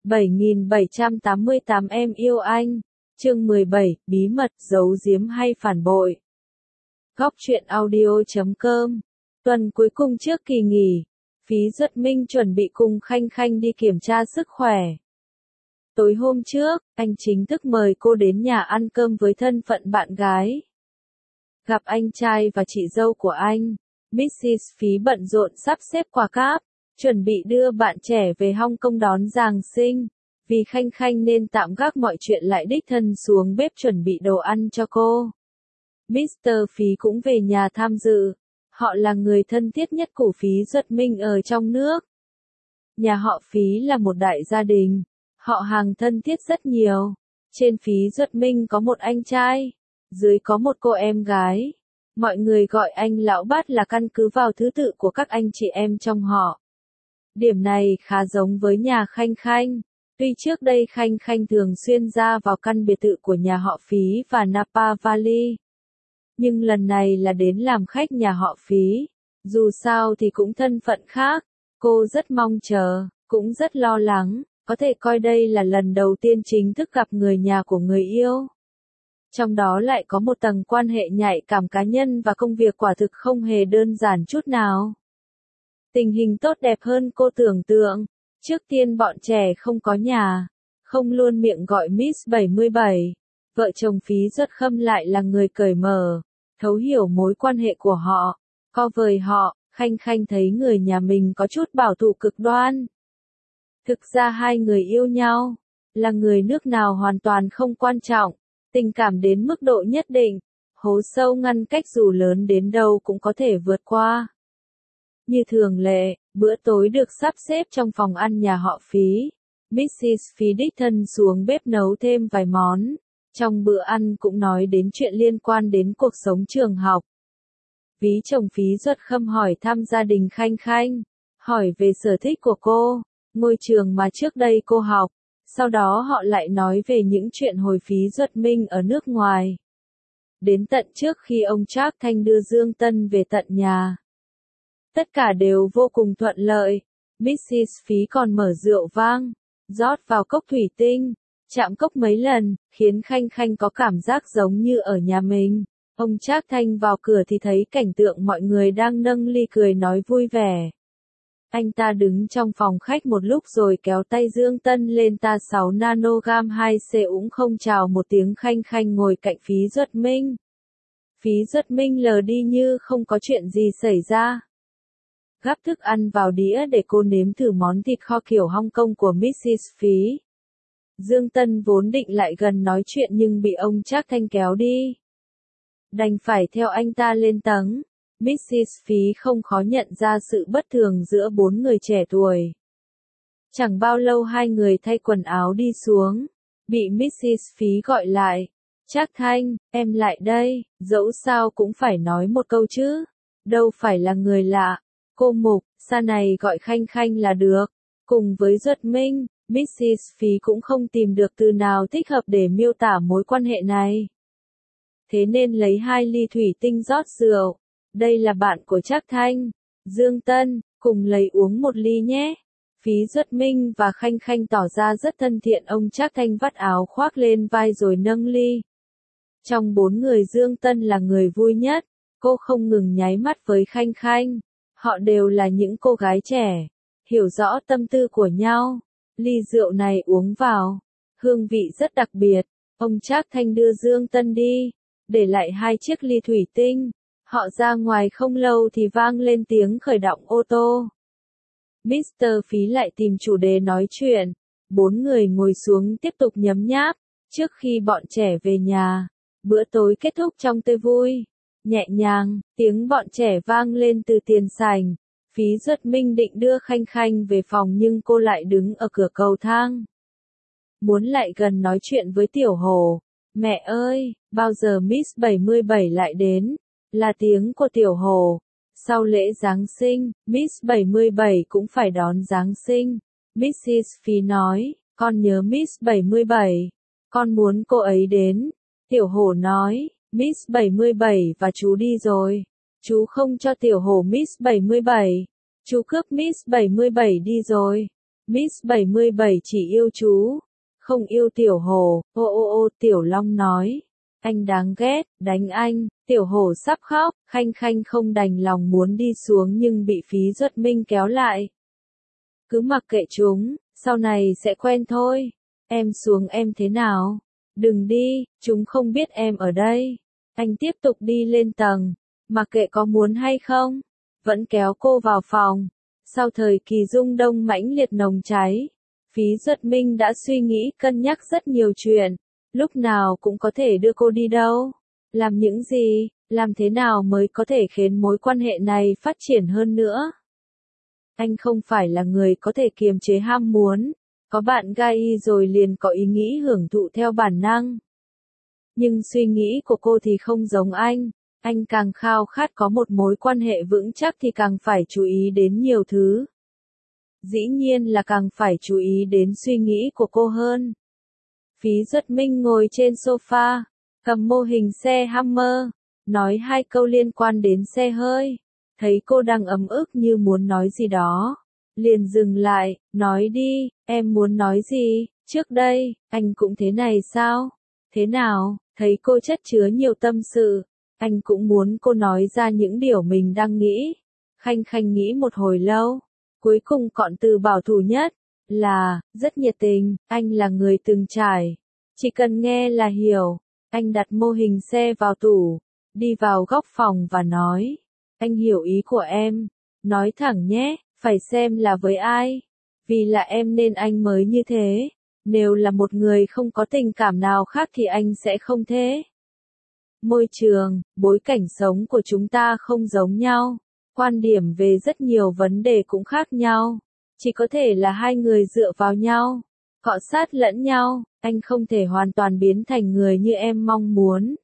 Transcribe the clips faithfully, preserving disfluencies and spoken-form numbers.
bảy nghìn bảy trăm tám mươi tám Em yêu anh. Chương mười bảy, bí mật, giấu giếm hay phản bội. Góc truyện audio chấm com. Tuần cuối cùng trước kỳ nghỉ, Phí Duật Minh chuẩn bị cùng Khanh Khanh đi kiểm tra sức khỏe. Tối hôm trước, anh chính thức mời cô đến nhà ăn cơm với thân phận bạn gái. Gặp anh trai và chị dâu của anh, mít xít Phí bận rộn sắp xếp quà cáp, chuẩn bị đưa bạn trẻ về Hong Kong đón Giáng sinh. Vì Khanh Khanh nên tạm gác mọi chuyện lại đích thân xuống bếp chuẩn bị đồ ăn cho cô. mít tơ Phí cũng về nhà tham dự. Họ là người thân thiết nhất của Phí Duật Minh ở trong nước. Nhà họ Phí là một đại gia đình. Họ hàng thân thiết rất nhiều. Trên Phí Duật Minh có một anh trai. Dưới có một cô em gái. Mọi người gọi anh lão bát là căn cứ vào thứ tự của các anh chị em trong họ. Điểm này khá giống với nhà Khanh Khanh. Tuy trước đây Khanh Khanh thường xuyên ra vào căn biệt thự của nhà họ Phí và Napa Valley. Nhưng lần này là đến làm khách nhà họ Phí. Dù sao thì cũng thân phận khác. Cô rất mong chờ, cũng rất lo lắng, có thể coi đây là lần đầu tiên chính thức gặp người nhà của người yêu. Trong đó lại có một tầng quan hệ nhạy cảm cá nhân và công việc quả thực không hề đơn giản chút nào. Tình hình tốt đẹp hơn cô tưởng tượng. Trước tiên bọn trẻ không có nhà, không luôn miệng gọi Miss bảy mươi bảy. Vợ chồng Phí Duật Khâm lại là người cởi mở, thấu hiểu mối quan hệ của họ. Co với họ, Khanh Khanh thấy người nhà mình có chút bảo thủ cực đoan. Thực ra hai người yêu nhau, là người nước nào hoàn toàn không quan trọng, tình cảm đến mức độ nhất định, hố sâu ngăn cách dù lớn đến đâu cũng có thể vượt qua. Như thường lệ, bữa tối được sắp xếp trong phòng ăn nhà họ Phí. mít xít Phí đích thân xuống bếp nấu thêm vài món. Trong bữa ăn cũng nói đến chuyện liên quan đến cuộc sống trường học. Ví chồng Phí Duật Khâm hỏi thăm gia đình Khanh Khanh, hỏi về sở thích của cô, ngôi trường mà trước đây cô học. Sau đó họ lại nói về những chuyện hồi Phí Duật Minh ở nước ngoài. Đến tận trước khi ông Trác Thanh đưa Dương Tân về tận nhà. Tất cả đều vô cùng thuận lợi. mít xít Phí còn mở rượu vang, rót vào cốc thủy tinh, chạm cốc mấy lần, khiến Khanh Khanh có cảm giác giống như ở nhà mình. Ông Trác Thanh vào cửa thì thấy cảnh tượng mọi người đang nâng ly cười nói vui vẻ. Anh ta đứng trong phòng khách một lúc rồi kéo tay Dương Tân lên ta sáu nanogam hai C ũng không chào một tiếng. Khanh Khanh ngồi cạnh Phí Duật Minh. Phí Duật Minh lờ đi như không có chuyện gì xảy ra. Gắp thức ăn vào đĩa để cô nếm thử món thịt kho kiểu Hong Kong của mít xít Phí. Dương Tân vốn định lại gần nói chuyện nhưng bị ông Trác Thanh kéo đi. Đành phải theo anh ta lên tầng. mít xít Phí không khó nhận ra sự bất thường giữa bốn người trẻ tuổi. Chẳng bao lâu hai người thay quần áo đi xuống. Bị mít xít Phí gọi lại. Trác Thanh, em lại đây, dẫu sao cũng phải nói một câu chứ. Đâu phải là người lạ. Cô Mục, xa này gọi Khanh Khanh là được. Cùng với Duật Minh, mít xít Phí cũng không tìm được từ nào thích hợp để miêu tả mối quan hệ này. Thế nên lấy hai ly thủy tinh rót rượu. Đây là bạn của Trác Thanh, Dương Tân, cùng lấy uống một ly nhé. Phí Duật Minh và Khanh Khanh tỏ ra rất thân thiện. Ông Trác Thanh vắt áo khoác lên vai rồi nâng ly. Trong bốn người Dương Tân là người vui nhất. Cô không ngừng nháy mắt với Khanh Khanh. Họ đều là những cô gái trẻ, hiểu rõ tâm tư của nhau. Ly rượu này uống vào, hương vị rất đặc biệt. Ông Trác Thanh đưa Dương Tân đi, để lại hai chiếc ly thủy tinh. Họ ra ngoài không lâu thì vang lên tiếng khởi động ô tô. mít tơ Phí lại tìm chủ đề nói chuyện. Bốn người ngồi xuống tiếp tục nhấm nháp. Trước khi bọn trẻ về nhà, bữa tối kết thúc trong tươi vui. Nhẹ nhàng, tiếng bọn trẻ vang lên từ tiền sảnh. Phí Duật Minh định đưa Khanh Khanh về phòng nhưng cô lại đứng ở cửa cầu thang. Muốn lại gần nói chuyện với Tiểu Hổ. Mẹ ơi, bao giờ Miss bảy mươi bảy lại đến? Là tiếng của Tiểu Hổ. Sau lễ Giáng sinh, Miss bảy mươi bảy cũng phải đón Giáng sinh. mít xít Phí nói, con nhớ Miss bảy mươi bảy. Con muốn cô ấy đến. Tiểu Hổ nói, Miss bảy mươi bảy và chú đi rồi. Chú không cho Tiểu Hổ Miss bảy mươi bảy. Chú cướp Miss bảy mươi bảy đi rồi. Miss bảy mươi bảy chỉ yêu chú, không yêu Tiểu Hổ. Ô ô ô, Tiểu Long nói. Anh đáng ghét, đánh anh. Tiểu Hổ sắp khóc, Khanh Khanh không đành lòng muốn đi xuống nhưng bị Phí Duất Minh kéo lại. Cứ mặc kệ chúng, sau này sẽ quen thôi. Em xuống em thế nào? Đừng đi, chúng không biết em ở đây. Anh tiếp tục đi lên tầng, mặc kệ có muốn hay không, vẫn kéo cô vào phòng. Sau thời kỳ rung đông mãnh liệt nồng cháy, Phí Duất Minh đã suy nghĩ cân nhắc rất nhiều chuyện, lúc nào cũng có thể đưa cô đi đâu, làm những gì, làm thế nào mới có thể khiến mối quan hệ này phát triển hơn nữa. Anh không phải là người có thể kiềm chế ham muốn, có bạn gay rồi liền có ý nghĩ hưởng thụ theo bản năng. Nhưng suy nghĩ của cô thì không giống anh, anh càng khao khát có một mối quan hệ vững chắc thì càng phải chú ý đến nhiều thứ. Dĩ nhiên là càng phải chú ý đến suy nghĩ của cô hơn. Phí Duất Minh ngồi trên sofa, cầm mô hình xe Hummer, nói hai câu liên quan đến xe hơi. Thấy cô đang ấm ức như muốn nói gì đó, liền dừng lại, nói đi, em muốn nói gì, trước đây, anh cũng thế này sao? Thế nào? Thấy cô chất chứa nhiều tâm sự, anh cũng muốn cô nói ra những điều mình đang nghĩ. Khanh Khanh nghĩ một hồi lâu, cuối cùng chọn từ bảo thủ nhất, là, rất nhiệt tình, anh là người từng trải. Chỉ cần nghe là hiểu. Anh đặt mô hình xe vào tủ, đi vào góc phòng và nói, anh hiểu ý của em, nói thẳng nhé, phải xem là với ai. Vì là em nên anh mới như thế. Nếu là một người không có tình cảm nào khác thì anh sẽ không thế. Môi trường, bối cảnh sống của chúng ta không giống nhau. Quan điểm về rất nhiều vấn đề cũng khác nhau. Chỉ có thể là hai người dựa vào nhau, cọ sát lẫn nhau. Anh không thể hoàn toàn biến thành người như em mong muốn.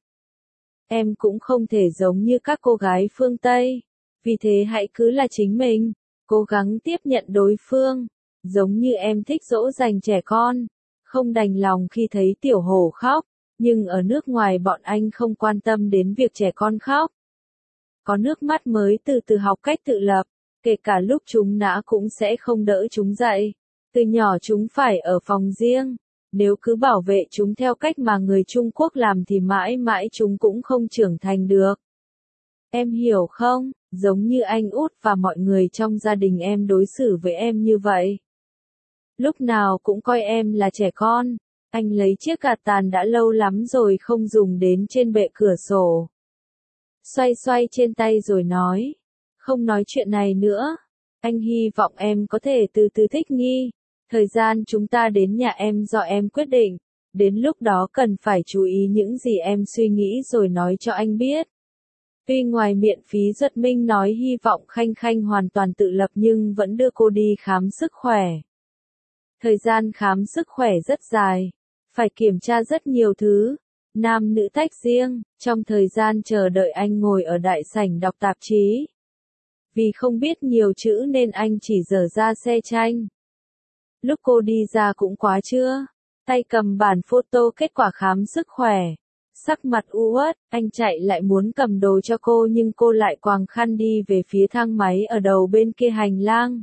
Em cũng không thể giống như các cô gái phương Tây. Vì thế hãy cứ là chính mình, cố gắng tiếp nhận đối phương. Giống như em thích dỗ dành trẻ con, không đành lòng khi thấy Tiểu Hổ khóc, nhưng ở nước ngoài bọn anh không quan tâm đến việc trẻ con khóc. Có nước mắt mới từ từ học cách tự lập, kể cả lúc chúng ngã cũng sẽ không đỡ chúng dậy. Từ nhỏ chúng phải ở phòng riêng, nếu cứ bảo vệ chúng theo cách mà người Trung Quốc làm thì mãi mãi chúng cũng không trưởng thành được. Em hiểu không, giống như anh út và mọi người trong gia đình em đối xử với em như vậy. Lúc nào cũng coi em là trẻ con. Anh lấy chiếc gạt tàn đã lâu lắm rồi không dùng đến trên bệ cửa sổ. Xoay xoay trên tay rồi nói. Không nói chuyện này nữa. Anh hy vọng em có thể từ từ thích nghi. Thời gian chúng ta đến nhà em do em quyết định. Đến lúc đó cần phải chú ý những gì em suy nghĩ rồi nói cho anh biết. Tuy ngoài miệng Phí Duất Minh nói hy vọng Khanh Khanh hoàn toàn tự lập nhưng vẫn đưa cô đi khám sức khỏe. Thời gian khám sức khỏe rất dài, phải kiểm tra rất nhiều thứ, nam nữ tách riêng. Trong thời gian chờ đợi anh ngồi ở đại sảnh đọc tạp chí. Vì không biết nhiều chữ nên anh chỉ dở ra xe tranh. Lúc cô đi ra cũng quá trưa, tay cầm bản photo kết quả khám sức khỏe. Sắc mặt u uất, anh chạy lại muốn cầm đồ cho cô nhưng cô lại quàng khăn đi về phía thang máy ở đầu bên kia hành lang.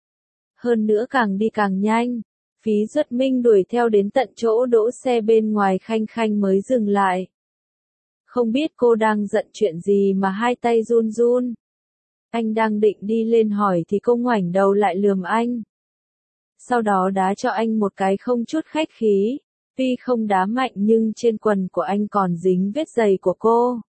Hơn nữa càng đi càng nhanh. Phí Duất Minh đuổi theo đến tận chỗ đỗ xe bên ngoài Khanh Khanh mới dừng lại. Không biết cô đang giận chuyện gì mà hai tay run run. Anh đang định đi lên hỏi thì cô ngoảnh đầu lại lườm anh. Sau đó đá cho anh một cái không chút khách khí. Tuy không đá mạnh nhưng trên quần của anh còn dính vết giày của cô.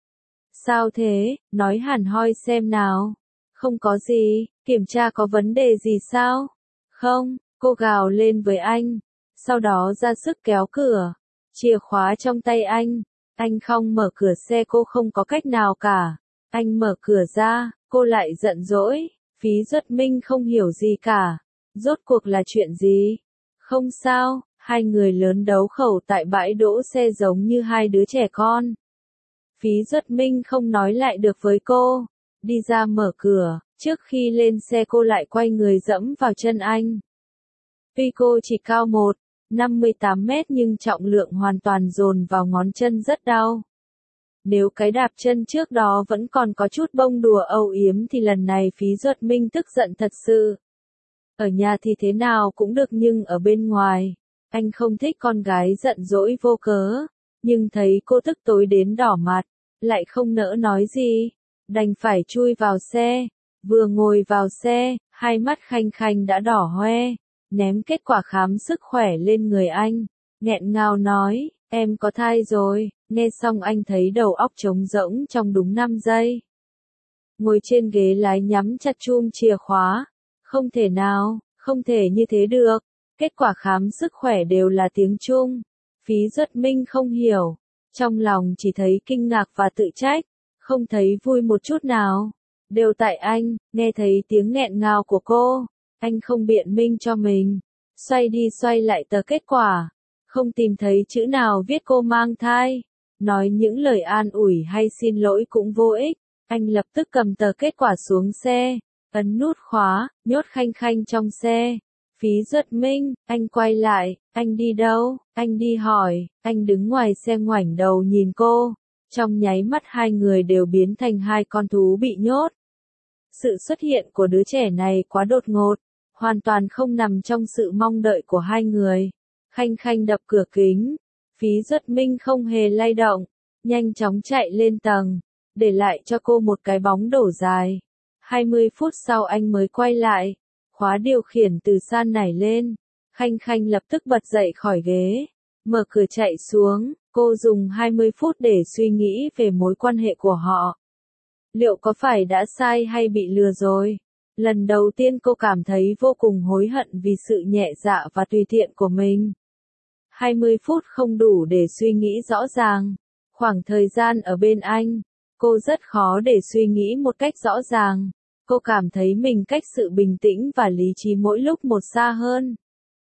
Sao thế, nói hẳn hoi xem nào. Không có gì, kiểm tra có vấn đề gì sao? Không. Cô gào lên với anh, sau đó ra sức kéo cửa, chìa khóa trong tay anh, anh không mở cửa xe cô không có cách nào cả, anh mở cửa ra, cô lại giận dỗi, Phí Duất Minh không hiểu gì cả, rốt cuộc là chuyện gì? Không sao, hai người lớn đấu khẩu tại bãi đỗ xe giống như hai đứa trẻ con. Phí Duất Minh không nói lại được với cô, đi ra mở cửa, trước khi lên xe cô lại quay người dẫm vào chân anh. Tuy cô chỉ cao một phẩy năm mươi tám mét nhưng trọng lượng hoàn toàn dồn vào ngón chân rất đau. Nếu cái đạp chân trước đó vẫn còn có chút bông đùa âu yếm thì lần này Phí Duất Minh tức giận thật sự. Ở nhà thì thế nào cũng được nhưng ở bên ngoài, anh không thích con gái giận dỗi vô cớ, nhưng thấy cô tức tối đến đỏ mặt, lại không nỡ nói gì, đành phải chui vào xe, vừa ngồi vào xe, hai mắt Khanh Khanh đã đỏ hoe, ném kết quả khám sức khỏe lên người anh, nghẹn ngào nói, em có thai rồi, nghe xong anh thấy đầu óc trống rỗng trong đúng năm giây. Ngồi trên ghế lái nhắm chặt chum chìa khóa, không thể nào, không thể như thế được, kết quả khám sức khỏe đều là tiếng Trung, Phí Duất Minh không hiểu, trong lòng chỉ thấy kinh ngạc và tự trách, không thấy vui một chút nào, đều tại anh, nghe thấy tiếng nghẹn ngào của cô, anh không biện minh cho mình, xoay đi xoay lại tờ kết quả, không tìm thấy chữ nào viết cô mang thai, nói những lời an ủi hay xin lỗi cũng vô ích, anh lập tức cầm tờ kết quả xuống xe, ấn nút khóa, nhốt Khanh Khanh trong xe. Phí Duất Minh, anh quay lại, anh đi đâu, anh đi hỏi, anh đứng ngoài xe ngoảnh đầu nhìn cô, trong nháy mắt hai người đều biến thành hai con thú bị nhốt. Sự xuất hiện của đứa trẻ này quá đột ngột, hoàn toàn không nằm trong sự mong đợi của hai người. Khanh Khanh đập cửa kính, Phí Duất Minh không hề lay động, nhanh chóng chạy lên tầng, để lại cho cô một cái bóng đổ dài. hai mươi phút sau anh mới quay lại, khóa điều khiển từ xa nảy lên, Khanh Khanh lập tức bật dậy khỏi ghế, mở cửa chạy xuống, cô dùng hai mươi phút để suy nghĩ về mối quan hệ của họ. Liệu có phải đã sai hay bị lừa rồi? Lần đầu tiên cô cảm thấy vô cùng hối hận vì sự nhẹ dạ và tùy tiện của mình. hai mươi phút không đủ để suy nghĩ rõ ràng. Khoảng thời gian ở bên anh, cô rất khó để suy nghĩ một cách rõ ràng. Cô cảm thấy mình cách sự bình tĩnh và lý trí mỗi lúc một xa hơn.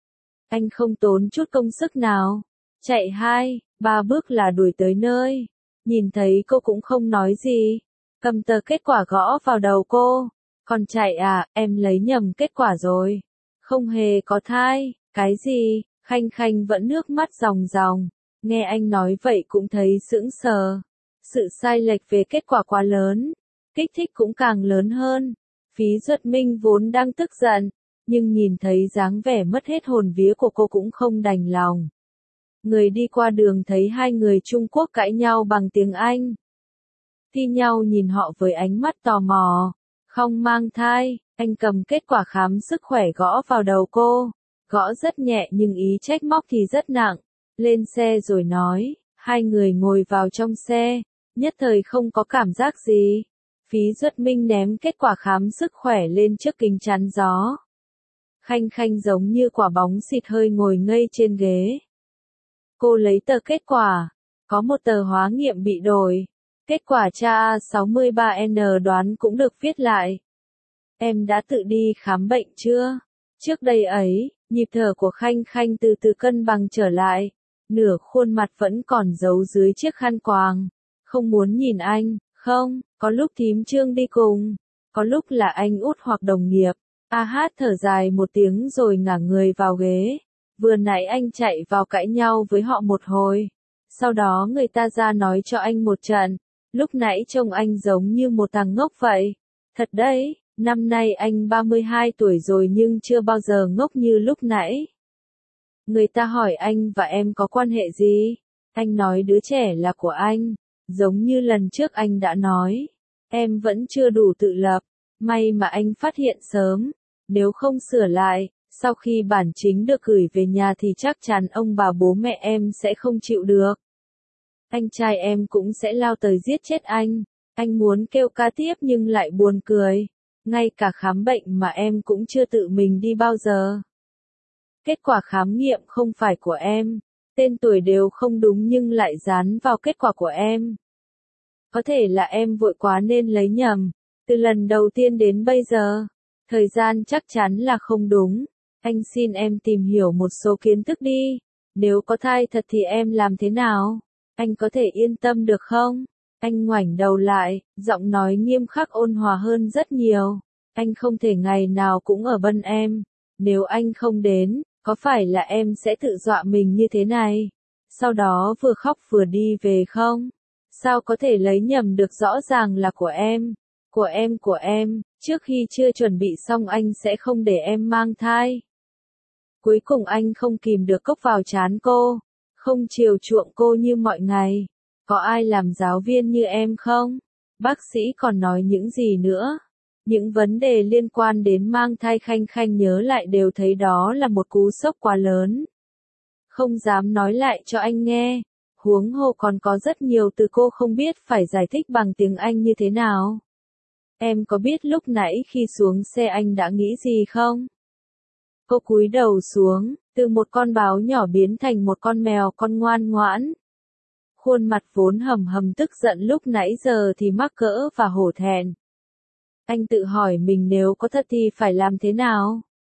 Anh không tốn chút công sức nào. Chạy hai, ba bước là đuổi tới nơi. Nhìn thấy cô cũng không nói gì. Cầm tờ kết quả gõ vào đầu cô. Còn chạy à, em lấy nhầm kết quả rồi. Không hề có thai, cái gì, Khanh Khanh vẫn nước mắt ròng ròng. Nghe anh nói vậy cũng thấy sững sờ. Sự sai lệch về kết quả quá lớn. Kích thích cũng càng lớn hơn. Phí Duất Minh vốn đang tức giận, nhưng nhìn thấy dáng vẻ mất hết hồn vía của cô cũng không đành lòng. Người đi qua đường thấy hai người Trung Quốc cãi nhau bằng tiếng Anh. Thi nhau nhìn họ với ánh mắt tò mò. Không mang thai, anh cầm kết quả khám sức khỏe gõ vào đầu cô. Gõ rất nhẹ nhưng ý trách móc thì rất nặng. Lên xe rồi nói, hai người ngồi vào trong xe, nhất thời không có cảm giác gì. Phí Duất Minh ném kết quả khám sức khỏe lên trước kính chắn gió. Khanh Khanh giống như quả bóng xịt hơi ngồi ngây trên ghế. Cô lấy tờ kết quả, có một tờ hóa nghiệm bị đổi. Kết quả cha A sáu mươi ba N đoán cũng được viết lại. Em đã tự đi khám bệnh chưa? Trước đây ấy, nhịp thở của Khanh Khanh từ từ cân bằng trở lại. Nửa khuôn mặt vẫn còn giấu dưới chiếc khăn quàng. Không muốn nhìn anh, không, có lúc thím Trương đi cùng. Có lúc là anh út hoặc đồng nghiệp. A hát thở dài một tiếng rồi ngả người vào ghế. Vừa nãy anh chạy vào cãi nhau với họ một hồi. Sau đó người ta ra nói cho anh một trận. Lúc nãy trông anh giống như một thằng ngốc vậy. Thật đấy, năm nay anh ba mươi hai tuổi rồi nhưng chưa bao giờ ngốc như lúc nãy. Người ta hỏi anh và em có quan hệ gì? Anh nói đứa trẻ là của anh. Giống như lần trước anh đã nói. Em vẫn chưa đủ tự lập. May mà anh phát hiện sớm. Nếu không sửa lại, sau khi bản chính được gửi về nhà thì chắc chắn ông bà bố mẹ em sẽ không chịu được. Anh trai em cũng sẽ lao tới giết chết anh. Anh muốn kêu ca tiếp nhưng lại buồn cười. Ngay cả khám bệnh mà em cũng chưa tự mình đi bao giờ. Kết quả khám nghiệm không phải của em. Tên tuổi đều không đúng nhưng lại dán vào kết quả của em. Có thể là em vội quá nên lấy nhầm. Từ lần đầu tiên đến bây giờ, thời gian chắc chắn là không đúng. Anh xin em tìm hiểu một số kiến thức đi. Nếu có thai thật thì em làm thế nào? Anh có thể yên tâm được không? Anh ngoảnh đầu lại, giọng nói nghiêm khắc ôn hòa hơn rất nhiều. Anh không thể ngày nào cũng ở bên em. Nếu anh không đến, có phải là em sẽ tự dọa mình như thế này? Sau đó vừa khóc vừa đi về không? Sao có thể lấy nhầm được, rõ ràng là của em? Của em của em, trước khi chưa chuẩn bị xong anh sẽ không để em mang thai. Cuối cùng anh không kìm được cốc vào trán cô, không chiều chuộng cô như mọi ngày. Có ai làm giáo viên như em không? Bác sĩ còn nói những gì nữa? Những vấn đề liên quan đến mang thai Khanh Khanh nhớ lại đều thấy đó là một cú sốc quá lớn. Không dám nói lại cho anh nghe. Huống hồ còn có rất nhiều từ cô không biết phải giải thích bằng tiếng Anh như thế nào. Em có biết lúc nãy khi xuống xe anh đã nghĩ gì không? Cô cúi đầu xuống, từ một con báo nhỏ biến thành một con mèo con ngoan ngoãn. Khuôn mặt vốn hầm hầm tức giận lúc nãy giờ thì mắc cỡ và hổ thẹn. Anh tự hỏi mình nếu có thật thì phải làm thế nào?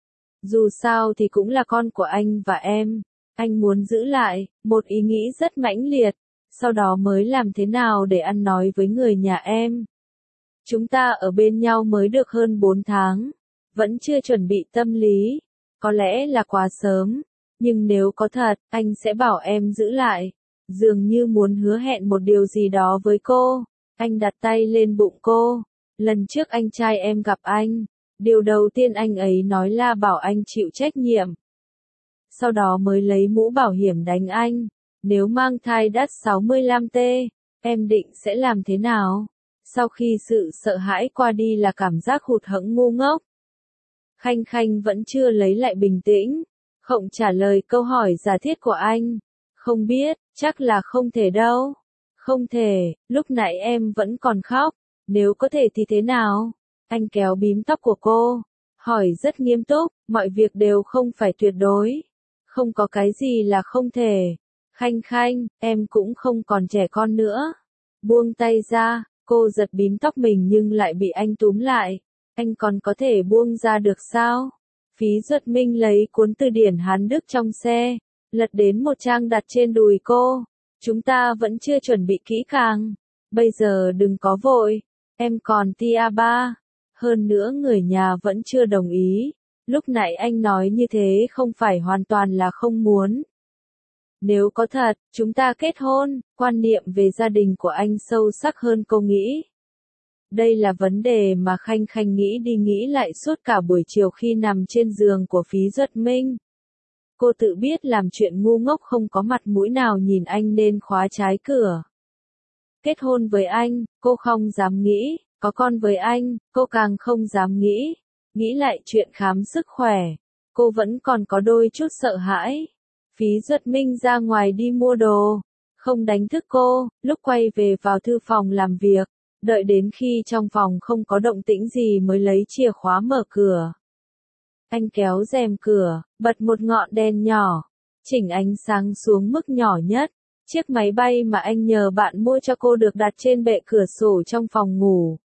Dù sao thì cũng là con của anh và em. Anh muốn giữ lại, một ý nghĩ rất mãnh liệt. Sau đó mới làm thế nào để ăn nói với người nhà em. Chúng ta ở bên nhau mới được hơn bốn tháng. Vẫn chưa chuẩn bị tâm lý. Có lẽ là quá sớm. Nhưng nếu có thật, anh sẽ bảo em giữ lại. Dường như muốn hứa hẹn một điều gì đó với cô. Anh đặt tay lên bụng cô. Lần trước anh trai em gặp anh. Điều đầu tiên anh ấy nói là bảo anh chịu trách nhiệm. Sau đó mới lấy mũ bảo hiểm đánh anh. Nếu mang thai đắt sáu mươi lăm tê, em định sẽ làm thế nào? Sau khi sự sợ hãi qua đi là cảm giác hụt hẫng ngu ngốc. Khanh Khanh vẫn chưa lấy lại bình tĩnh. Không trả lời câu hỏi giả thiết của anh. Không biết, chắc là không thể đâu. Không thể, lúc nãy em vẫn còn khóc. Nếu có thể thì thế nào? Anh kéo bím tóc của cô. Hỏi rất nghiêm túc, mọi việc đều không phải tuyệt đối. Không có cái gì là không thể. Khanh Khanh, em cũng không còn trẻ con nữa. Buông tay ra, cô giật bím tóc mình nhưng lại bị anh túm lại. Anh còn có thể buông ra được sao? Phí Duật Minh lấy cuốn từ điển Hán Đức trong xe, lật đến một trang đặt trên đùi cô. Chúng ta vẫn chưa chuẩn bị kỹ càng. Bây giờ đừng có vội. Em còn tia ba. Hơn nữa người nhà vẫn chưa đồng ý. Lúc nãy anh nói như thế không phải hoàn toàn là không muốn. Nếu có thật, chúng ta kết hôn, quan niệm về gia đình của anh sâu sắc hơn cô nghĩ. Đây là vấn đề mà Khanh Khanh nghĩ đi nghĩ lại suốt cả buổi chiều khi nằm trên giường của Phí Duật Minh. Cô tự biết làm chuyện ngu ngốc không có mặt mũi nào nhìn anh nên khóa trái cửa. Kết hôn với anh, cô không dám nghĩ, có con với anh, cô càng không dám nghĩ. Nghĩ lại chuyện khám sức khỏe, cô vẫn còn có đôi chút sợ hãi. Phí Duật Minh ra ngoài đi mua đồ, không đánh thức cô, lúc quay về vào thư phòng làm việc, đợi đến khi trong phòng không có động tĩnh gì mới lấy chìa khóa mở cửa. Anh kéo rèm cửa, bật một ngọn đèn nhỏ, chỉnh ánh sáng xuống mức nhỏ nhất. Chiếc máy bay mà anh nhờ bạn mua cho cô được đặt trên bệ cửa sổ trong phòng ngủ.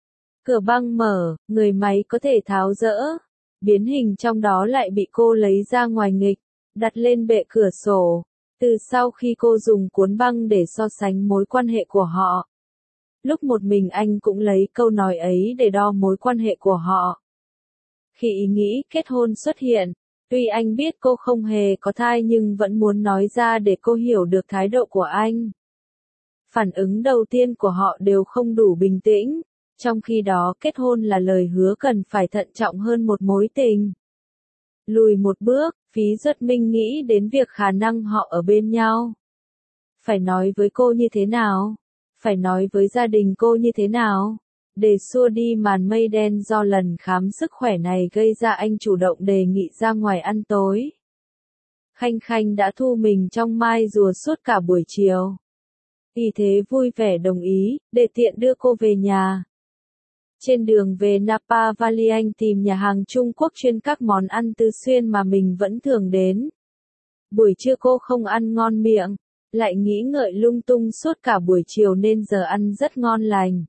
Cửa băng mở, người máy có thể tháo dỡ. Biến hình trong đó lại bị cô lấy ra ngoài nghịch, đặt lên bệ cửa sổ. Từ sau khi cô dùng cuốn băng để so sánh mối quan hệ của họ. Lúc một mình anh cũng lấy câu nói ấy để đo mối quan hệ của họ. Khi ý nghĩ kết hôn xuất hiện, tuy anh biết cô không hề có thai nhưng vẫn muốn nói ra để cô hiểu được thái độ của anh. Phản ứng đầu tiên của họ đều không đủ bình tĩnh, trong khi đó kết hôn là lời hứa cần phải thận trọng hơn một mối tình. Lùi một bước, Phí Duật Minh nghĩ đến việc khả năng họ ở bên nhau. Phải nói với cô như thế nào? Phải nói với gia đình cô như thế nào? Để xua đi màn mây đen do lần khám sức khỏe này gây ra anh chủ động đề nghị ra ngoài ăn tối. Khanh Khanh đã thu mình trong mai rùa suốt cả buổi chiều. Vì thế vui vẻ đồng ý, để tiện đưa cô về nhà. Trên đường về Napa Valley anh tìm nhà hàng Trung Quốc chuyên các món ăn tứ xuyên mà mình vẫn thường đến. Buổi trưa cô không ăn ngon miệng, lại nghĩ ngợi lung tung suốt cả buổi chiều nên giờ ăn rất ngon lành.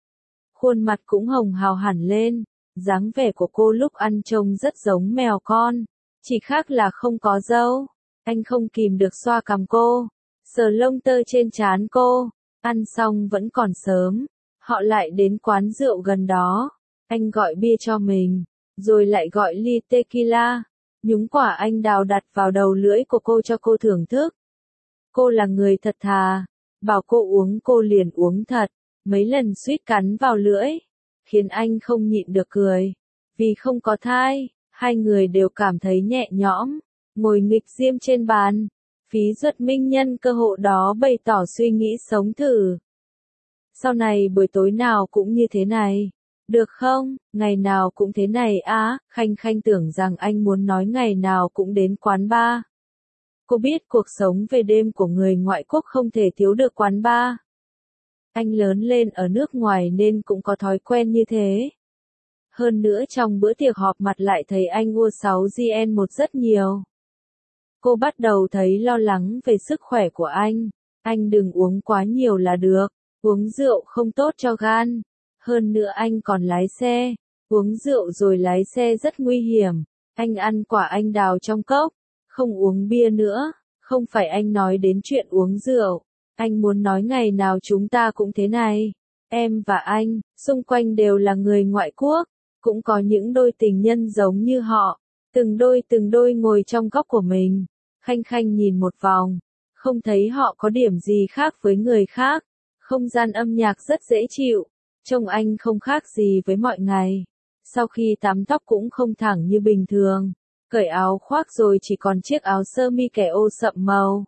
Khuôn mặt cũng hồng hào hẳn lên, dáng vẻ của cô lúc ăn trông rất giống mèo con, chỉ khác là không có râu. Anh không kìm được xoa cằm cô, sờ lông tơ trên trán cô. Ăn xong vẫn còn sớm, họ lại đến quán rượu gần đó. Anh gọi bia cho mình, rồi lại gọi ly tequila. Nhúng quả anh đào đặt vào đầu lưỡi của cô cho cô thưởng thức. Cô là người thật thà, bảo cô uống cô liền uống thật, mấy lần suýt cắn vào lưỡi. khiến anh không nhịn được cười. Vì không có thai, hai người đều cảm thấy nhẹ nhõm, ngồi nghịch diêm trên bàn. Phí Duật Minh nhân cơ hội đó bày tỏ suy nghĩ sống thử. Sau này buổi tối nào cũng như thế này, được không? Ngày nào cũng thế này á? Khanh Khanh tưởng rằng anh muốn nói ngày nào cũng đến quán bar. Cô biết cuộc sống về đêm của người ngoại quốc không thể thiếu được quán bar. Anh lớn lên ở nước ngoài nên cũng có thói quen như thế. Hơn nữa trong bữa tiệc họp mặt lại thấy anh u sáu gen một rất nhiều. Cô bắt đầu thấy lo lắng về sức khỏe của anh. Anh đừng uống quá nhiều là được. Uống rượu không tốt cho gan. Hơn nữa anh còn lái xe. Uống rượu rồi lái xe rất nguy hiểm. Anh ăn quả anh đào trong cốc. Không uống bia nữa. Không phải anh nói đến chuyện uống rượu. Anh muốn nói ngày nào chúng ta cũng thế này. Em và anh, xung quanh đều là người ngoại quốc. Cũng có những đôi tình nhân giống như họ. Từng đôi từng đôi ngồi trong góc của mình. Khanh Khanh nhìn một vòng. Không thấy họ có điểm gì khác với người khác. Không gian âm nhạc rất dễ chịu. Trông anh không khác gì với mọi ngày. Sau khi tắm tóc cũng không thẳng như bình thường. Cởi áo khoác rồi chỉ còn chiếc áo sơ mi kẻ ô sậm màu.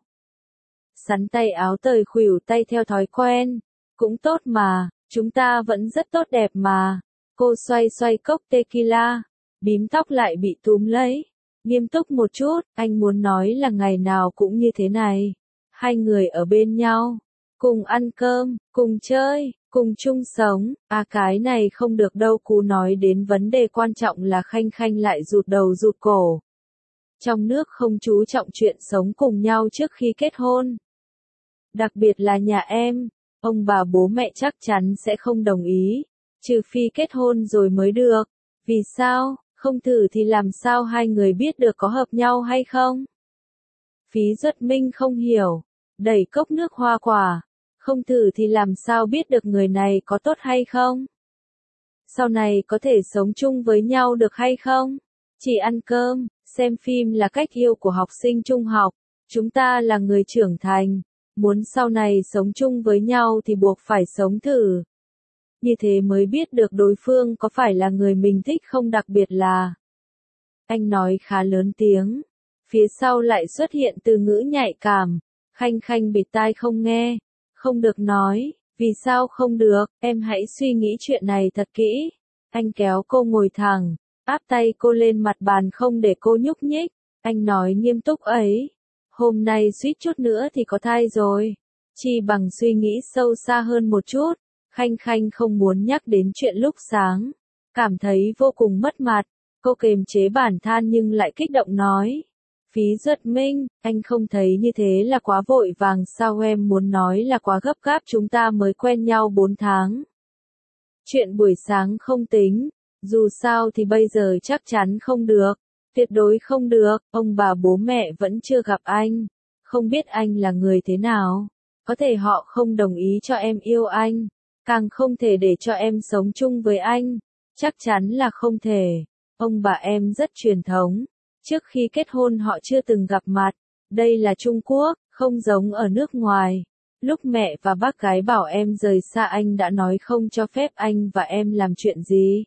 Sắn tay áo tời khuỷu tay theo thói quen. Cũng tốt mà, chúng ta vẫn rất tốt đẹp mà. Cô xoay xoay cốc tequila. Bím tóc lại bị túm lấy. Nghiêm túc một chút, anh muốn nói là ngày nào cũng như thế này. Hai người ở bên nhau. Cùng ăn cơm, cùng chơi, cùng chung sống. À cái này không được đâu. Cú nói đến vấn đề quan trọng là Khanh Khanh lại rụt đầu rụt cổ. Trong nước không chú trọng chuyện sống cùng nhau trước khi kết hôn. Đặc biệt là nhà em, ông bà bố mẹ chắc chắn sẽ không đồng ý. Trừ phi kết hôn rồi mới được. Vì sao? Không thử thì làm sao hai người biết được có hợp nhau hay không? Phí Duật Minh không hiểu. Đẩy cốc nước hoa quả. Không thử thì làm sao biết được người này có tốt hay không? Sau này có thể sống chung với nhau được hay không? Chỉ ăn cơm, xem phim là cách yêu của học sinh trung học. Chúng ta là người trưởng thành. Muốn sau này sống chung với nhau thì buộc phải sống thử. Như thế mới biết được đối phương có phải là người mình thích không, đặc biệt là. Anh nói khá lớn tiếng. Phía sau lại xuất hiện từ ngữ nhạy cảm. Khanh Khanh bịt tai không nghe. Không được nói. Vì sao không được? Em hãy suy nghĩ chuyện này thật kỹ. Anh kéo cô ngồi thẳng. Áp tay cô lên mặt bàn không để cô nhúc nhích. Anh nói nghiêm túc ấy. Hôm nay suýt chút nữa thì có thai rồi. Chi bằng suy nghĩ sâu xa hơn một chút. Khanh Khanh không muốn nhắc đến chuyện lúc sáng. Cảm thấy vô cùng mất mặt. Cô kiềm chế bản thân nhưng lại kích động nói. Phí Duật Minh, anh không thấy như thế là quá vội vàng sao? Em muốn nói là quá gấp gáp, chúng ta mới quen nhau bốn tháng. Chuyện buổi sáng không tính. Dù sao thì bây giờ chắc chắn không được. Tuyệt đối không được. Ông bà bố mẹ vẫn chưa gặp anh. Không biết anh là người thế nào. Có thể họ không đồng ý cho em yêu anh. Càng không thể để cho em sống chung với anh. Chắc chắn là không thể. Ông bà em rất truyền thống. Trước khi kết hôn họ chưa từng gặp mặt. Đây là Trung Quốc, không giống ở nước ngoài. Lúc mẹ và bác gái bảo em rời xa anh đã nói không cho phép anh và em làm chuyện gì.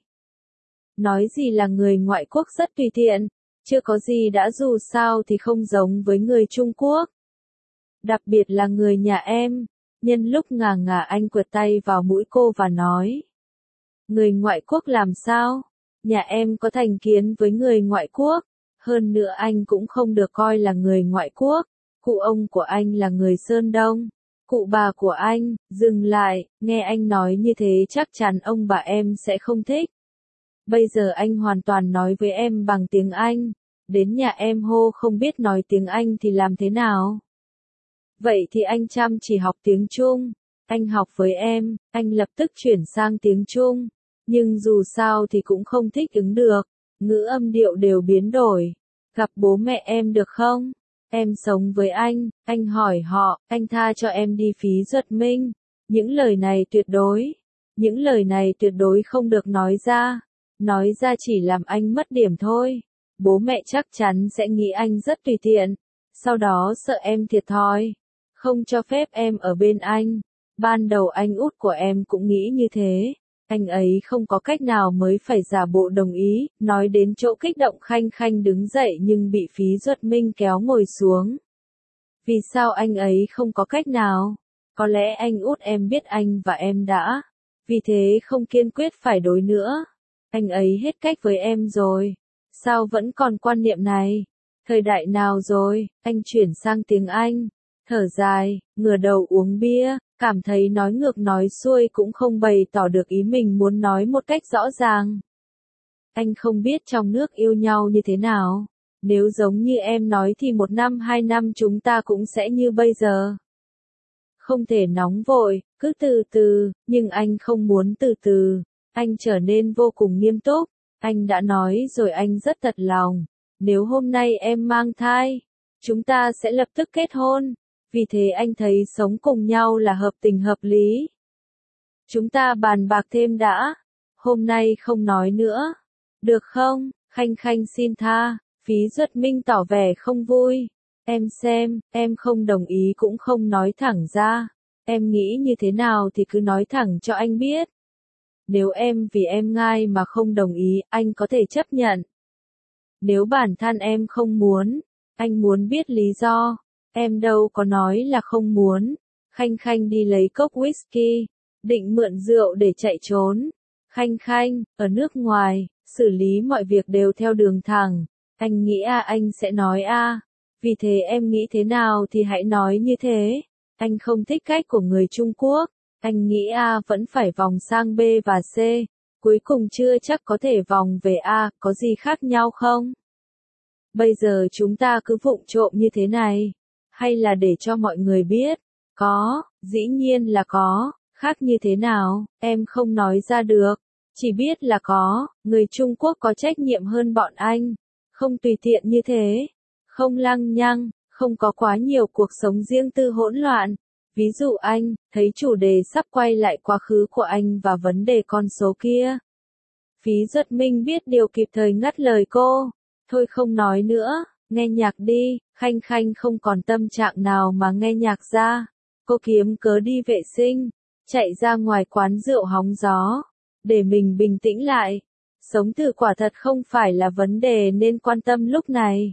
Nói gì là người ngoại quốc rất tùy tiện. Chưa có gì đã, dù sao thì không giống với người Trung Quốc. Đặc biệt là người nhà em. Nhân lúc ngà ngà anh quệt tay vào mũi cô và nói. Người ngoại quốc làm sao? Nhà em có thành kiến với người ngoại quốc. Hơn nữa anh cũng không được coi là người ngoại quốc. Cụ ông của anh là người Sơn Đông. Cụ bà của anh, dừng lại, nghe anh nói như thế chắc chắn ông bà em sẽ không thích. Bây giờ anh hoàn toàn nói với em bằng tiếng Anh. Đến nhà em hô không biết nói tiếng Anh thì làm thế nào? Vậy thì anh chăm chỉ học tiếng Trung. Anh học với em, anh lập tức chuyển sang tiếng Trung. Nhưng dù sao thì cũng không thích ứng được. Ngữ âm điệu đều biến đổi. Gặp bố mẹ em được không? Em sống với anh, anh hỏi họ, anh tha cho em đi. Phí Duật Minh. Những lời này tuyệt đối. Những lời này tuyệt đối không được nói ra. Nói ra chỉ làm anh mất điểm thôi. Bố mẹ chắc chắn sẽ nghĩ anh rất tùy tiện. Sau đó sợ em thiệt thòi. Không cho phép em ở bên anh. Ban đầu anh út của em cũng nghĩ như thế. Anh ấy không có cách nào mới phải giả bộ đồng ý, nói đến chỗ kích động Khanh Khanh đứng dậy nhưng bị Phí Duật Minh kéo ngồi xuống. Vì sao anh ấy không có cách nào? Có lẽ anh út em biết anh và em đã. Vì thế không kiên quyết phải đối nữa. Anh ấy hết cách với em rồi. Sao vẫn còn quan niệm này? Thời đại nào rồi? Anh chuyển sang tiếng Anh. Thở dài, ngửa đầu uống bia, cảm thấy nói ngược nói xuôi cũng không bày tỏ được ý mình muốn nói một cách rõ ràng. Anh không biết trong nước yêu nhau như thế nào. Nếu giống như em nói thì một năm hai năm chúng ta cũng sẽ như bây giờ. Không thể nóng vội, cứ từ từ, nhưng anh không muốn từ từ. Anh trở nên vô cùng nghiêm túc. Anh đã nói rồi anh rất thật lòng. Nếu hôm nay em mang thai, chúng ta sẽ lập tức kết hôn. Vì thế anh thấy sống cùng nhau là hợp tình hợp lý. Chúng ta bàn bạc thêm đã. Hôm nay không nói nữa. Được không? Khanh Khanh xin tha. Phí Duật Minh tỏ vẻ không vui. Em xem, em không đồng ý cũng không nói thẳng ra. Em nghĩ như thế nào thì cứ nói thẳng cho anh biết. Nếu em vì em ngai mà không đồng ý, anh có thể chấp nhận. Nếu bản thân em không muốn, anh muốn biết lý do. Em đâu có nói là không muốn. Khanh Khanh đi lấy cốc whisky, định mượn rượu để chạy trốn. Khanh Khanh, ở nước ngoài, xử lý mọi việc đều theo đường thẳng. Anh nghĩ a anh sẽ nói a. Vì thế em nghĩ thế nào thì hãy nói như thế. Anh không thích cách của người Trung Quốc. Anh nghĩ A vẫn phải vòng sang B và C. Cuối cùng chưa chắc có thể vòng về A, có gì khác nhau không? Bây giờ chúng ta cứ vụng trộm như thế này. Hay là để cho mọi người biết? Có, dĩ nhiên là có. Khác như thế nào, em không nói ra được. Chỉ biết là có, người Trung Quốc có trách nhiệm hơn bọn anh. Không tùy tiện như thế. Không lăng nhăng, không có quá nhiều cuộc sống riêng tư hỗn loạn. Ví dụ anh, thấy chủ đề sắp quay lại quá khứ của anh và vấn đề con số kia. Phí Duật Minh biết điều kịp thời ngắt lời cô. Thôi không nói nữa, nghe nhạc đi. Khanh Khanh không còn tâm trạng nào mà nghe nhạc ra. Cô kiếm cớ đi vệ sinh, chạy ra ngoài quán rượu hóng gió, để mình bình tĩnh lại. Sống thử quả thật không phải là vấn đề nên quan tâm lúc này.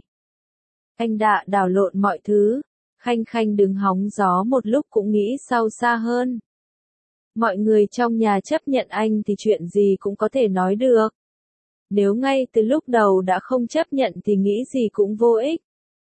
Anh đã đảo lộn mọi thứ. Khanh Khanh đứng hóng gió một lúc cũng nghĩ sâu xa hơn. Mọi người trong nhà chấp nhận anh thì chuyện gì cũng có thể nói được. Nếu ngay từ lúc đầu đã không chấp nhận thì nghĩ gì cũng vô ích.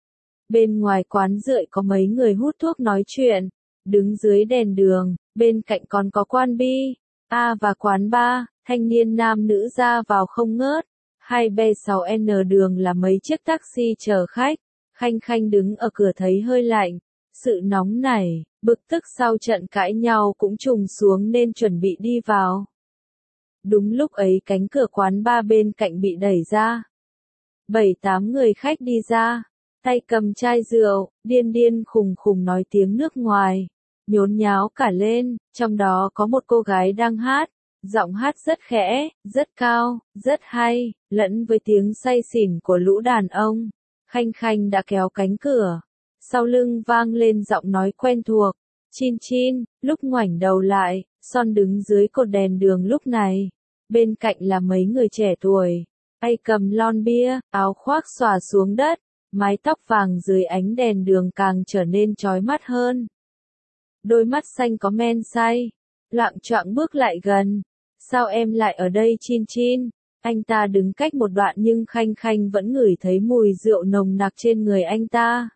Bên ngoài quán rượu có mấy người hút thuốc nói chuyện, đứng dưới đèn đường, bên cạnh còn có quán bi, A và quán bar, thanh niên nam nữ ra vào không ngớt. Hai B sáu N đường là mấy chiếc taxi chờ khách. Khanh Khanh đứng ở cửa thấy hơi lạnh. Sự nóng nảy, bực tức sau trận cãi nhau cũng trùng xuống nên chuẩn bị đi vào. Đúng lúc ấy cánh cửa quán bar bên cạnh bị đẩy ra. Bảy tám người khách đi ra, tay cầm chai rượu, điên điên khùng khùng nói tiếng nước ngoài, nhốn nháo cả lên, trong đó có một cô gái đang hát, giọng hát rất khẽ, rất cao, rất hay, lẫn với tiếng say xỉn của lũ đàn ông. Khanh Khanh đã kéo cánh cửa. Sau lưng vang lên giọng nói quen thuộc. Chin Chin, lúc ngoảnh đầu lại, Son đứng dưới cột đèn đường lúc này. Bên cạnh là mấy người trẻ tuổi. Tay cầm lon bia, áo khoác xòa xuống đất. Mái tóc vàng dưới ánh đèn đường càng trở nên chói mắt hơn. Đôi mắt xanh có men say. Loạng choạng bước lại gần. Sao em lại ở đây Chin Chin? Anh ta đứng cách một đoạn nhưng Khanh Khanh vẫn ngửi thấy mùi rượu nồng nặc trên người anh ta.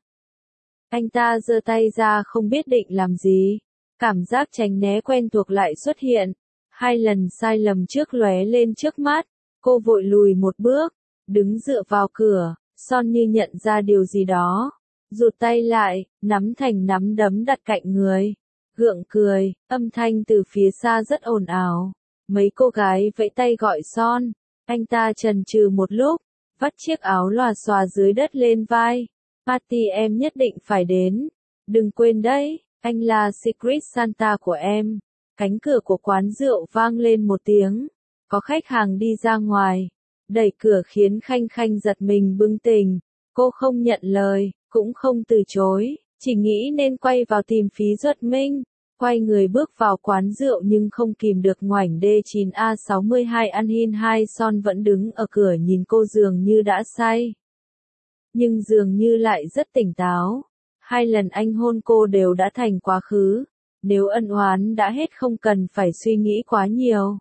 Anh ta giơ tay ra không biết định làm gì. Cảm giác tránh né quen thuộc lại xuất hiện. Hai lần sai lầm trước lóe lên trước mắt. Cô vội lùi một bước, đứng dựa vào cửa. Son như nhận ra điều gì đó. Rụt tay lại, nắm thành nắm đấm đặt cạnh người. Gượng cười, âm thanh từ phía xa rất ồn ào. Mấy cô gái vẫy tay gọi Son. Anh ta chần chừ một lúc, vắt chiếc áo lòa xòa dưới đất lên vai. Party em nhất định phải đến. Đừng quên đấy, anh là Secret Santa của em. Cánh cửa của quán rượu vang lên một tiếng. Có khách hàng đi ra ngoài. Đẩy cửa khiến Khanh Khanh giật mình bừng tỉnh. Cô không nhận lời, cũng không từ chối. Chỉ nghĩ nên quay vào tìm Phí Duật Minh. Quay người bước vào quán rượu nhưng không kìm được ngoảnh D chín A sáu mươi hai An Hin hai Son vẫn đứng ở cửa nhìn cô dường như đã say. Nhưng dường như lại rất tỉnh táo. Hai lần anh hôn cô đều đã thành quá khứ. Nếu ân oán đã hết không cần phải suy nghĩ quá nhiều.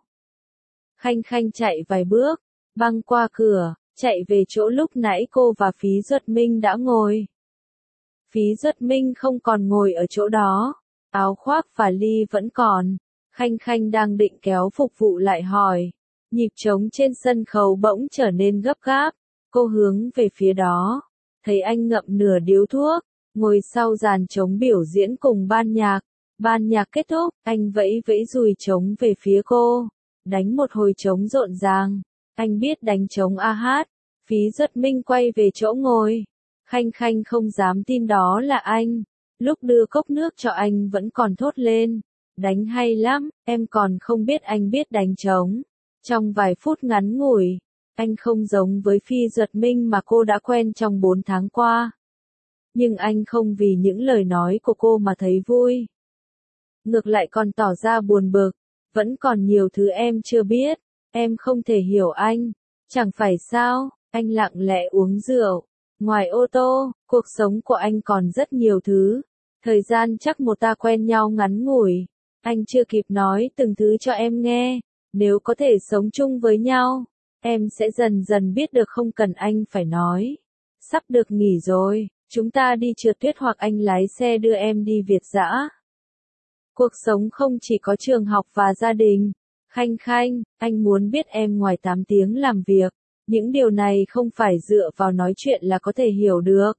Khanh Khanh chạy vài bước, băng qua cửa, chạy về chỗ lúc nãy cô và Phí Duật Minh đã ngồi. Phí Duật Minh không còn ngồi ở chỗ đó, áo khoác và ly vẫn còn. Khanh Khanh đang định kéo phục vụ lại hỏi. Nhịp trống trên sân khấu bỗng trở nên gấp gáp, cô hướng về phía đó, thấy anh ngậm nửa điếu thuốc, ngồi sau dàn trống biểu diễn cùng ban nhạc. Ban nhạc kết thúc, anh vẫy vẫy dùi trống về phía cô, đánh một hồi trống rộn ràng. Anh biết đánh trống a hát. Phí Duật Minh quay về chỗ ngồi. Khanh Khanh không dám tin đó là anh. Lúc đưa cốc nước cho anh vẫn còn thốt lên. Đánh hay lắm, em còn không biết anh biết đánh trống. Trong vài phút ngắn ngủi, anh không giống với Phí Duật Minh mà cô đã quen trong bốn tháng qua. Nhưng anh không vì những lời nói của cô mà thấy vui. Ngược lại còn tỏ ra buồn bực. Vẫn còn nhiều thứ em chưa biết. Em không thể hiểu anh. Chẳng phải sao, anh lặng lẽ uống rượu. Ngoài ô tô, cuộc sống của anh còn rất nhiều thứ. Thời gian chắc một ta quen nhau ngắn ngủi. Anh chưa kịp nói từng thứ cho em nghe. Nếu có thể sống chung với nhau, em sẽ dần dần biết được không cần anh phải nói. Sắp được nghỉ rồi, chúng ta đi trượt tuyết hoặc anh lái xe đưa em đi Việt dã. Cuộc sống không chỉ có trường học và gia đình. Khanh Khanh, anh muốn biết em ngoài tám tiếng làm việc. Những điều này không phải dựa vào nói chuyện là có thể hiểu được.